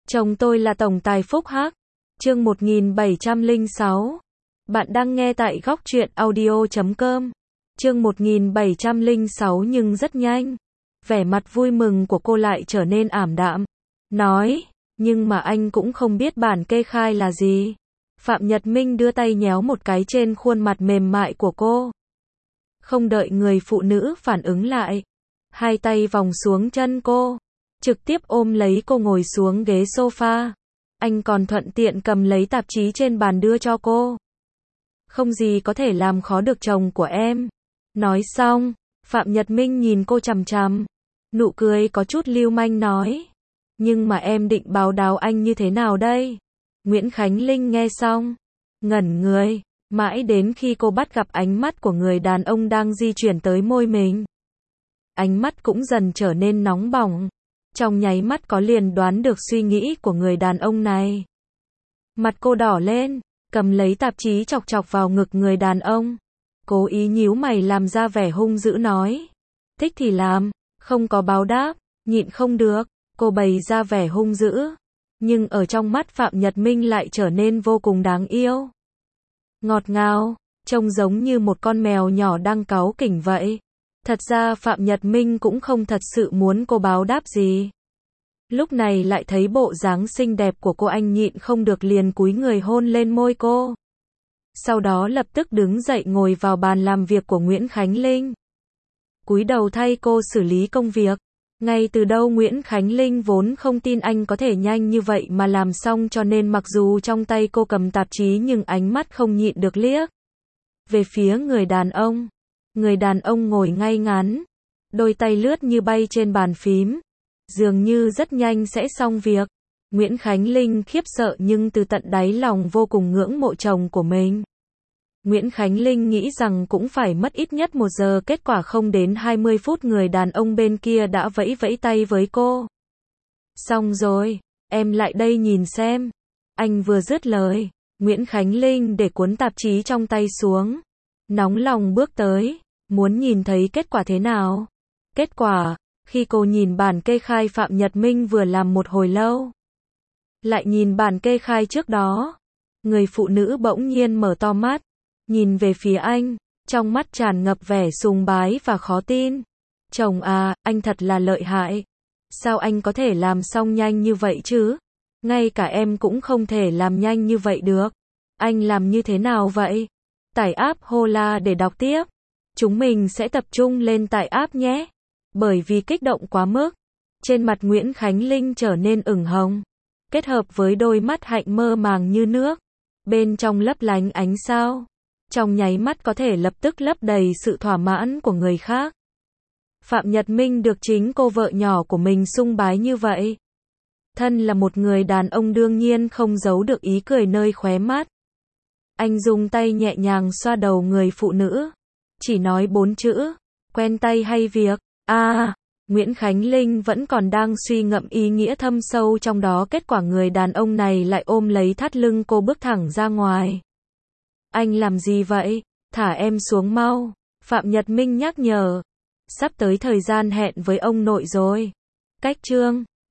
Chồng tôi là tổng tài Phúc Hắc. Chương 1706. Bạn đang nghe tại góc truyện audio.com. Chương 1706 nhưng rất nhanh. Vẻ mặt vui mừng của cô lại trở nên ảm đạm. Nói, nhưng mà anh cũng không biết bản kê khai là gì. Phạm Nhật Minh đưa tay nhéo một cái trên khuôn mặt mềm mại của cô. Không đợi người phụ nữ phản ứng lại. Hai tay vòng xuống chân cô. Trực tiếp ôm lấy cô ngồi xuống ghế sofa. Anh còn thuận tiện cầm lấy tạp chí trên bàn đưa cho cô. Không gì có thể làm khó được chồng của em. Nói xong, Phạm Nhật Minh nhìn cô chằm chằm. Nụ cười có chút lưu manh nói. Nhưng mà em định báo đáo anh như thế nào đây? Nguyễn Khánh Linh nghe xong, ngẩn người, mãi đến khi cô bắt gặp ánh mắt của người đàn ông đang di chuyển tới môi mình. Ánh mắt cũng dần trở nên nóng bỏng. Trong nháy mắt có liền đoán được suy nghĩ của người đàn ông này. Mặt cô đỏ lên, cầm lấy tạp chí chọc chọc vào ngực người đàn ông. Cố ý nhíu mày làm ra vẻ hung dữ nói. Thích thì làm, không có báo đáp, nhịn không được. Cô bày ra vẻ hung dữ. Nhưng ở trong mắt Phạm Nhật Minh lại trở nên vô cùng đáng yêu. Ngọt ngào, trông giống như một con mèo nhỏ đang cáu kỉnh vậy. Thật ra Phạm Nhật Minh cũng không thật sự muốn cô báo đáp gì. Lúc này lại thấy bộ dáng xinh đẹp của cô, anh nhịn không được liền cúi người hôn lên môi cô. Sau đó lập tức đứng dậy ngồi vào bàn làm việc của Nguyễn Khánh Linh. Cúi đầu thay cô xử lý công việc. Ngay từ đầu Nguyễn Khánh Linh vốn không tin anh có thể nhanh như vậy mà làm xong, cho nên mặc dù trong tay cô cầm tạp chí nhưng ánh mắt không nhịn được liếc về phía người đàn ông. Người đàn ông ngồi ngay ngắn, đôi tay lướt như bay trên bàn phím, dường như rất nhanh sẽ xong việc. Nguyễn Khánh Linh khiếp sợ nhưng từ tận đáy lòng vô cùng ngưỡng mộ chồng của mình. Nguyễn Khánh Linh nghĩ rằng cũng phải mất ít nhất 1 giờ, kết quả không đến 20 phút người đàn ông bên kia đã vẫy vẫy tay với cô. Xong rồi, em lại đây nhìn xem. Anh vừa dứt lời, Nguyễn Khánh Linh để cuốn tạp chí trong tay xuống. Nóng lòng bước tới, muốn nhìn thấy kết quả thế nào. Kết quả, khi cô nhìn bản kê khai Phạm Nhật Minh vừa làm một hồi lâu, lại nhìn bản kê khai trước đó, người phụ nữ bỗng nhiên mở to mắt, nhìn về phía anh, trong mắt tràn ngập vẻ sùng bái và khó tin. Chồng à, anh thật là lợi hại. Sao anh có thể làm xong nhanh như vậy chứ? Ngay cả em cũng không thể làm nhanh như vậy được. Anh làm như thế nào vậy? Tải app Hola để đọc tiếp. Chúng mình sẽ tập trung lên tải app nhé. Bởi vì kích động quá mức, trên mặt Nguyễn Khánh Linh trở nên ửng hồng, kết hợp với đôi mắt hạnh mơ màng như nước, bên trong lấp lánh ánh sao, trong nháy mắt có thể lập tức lấp đầy sự thỏa mãn của người khác. Phạm Nhật Minh được chính cô vợ nhỏ của mình sung bái như vậy. Thân là một người đàn ông đương nhiên không giấu được ý cười nơi khóe mắt. Anh dùng tay nhẹ nhàng xoa đầu người phụ nữ, chỉ nói 4 chữ, quen tay hay việc. Nguyễn Khánh Linh vẫn còn đang suy ngẫm ý nghĩa thâm sâu trong đó, kết quả người đàn ông này lại ôm lấy thắt lưng cô bước thẳng ra ngoài. Anh làm gì vậy? Thả em xuống mau. Phạm Nhật Minh nhắc nhở. Sắp tới thời gian hẹn với ông nội rồi. Cách chương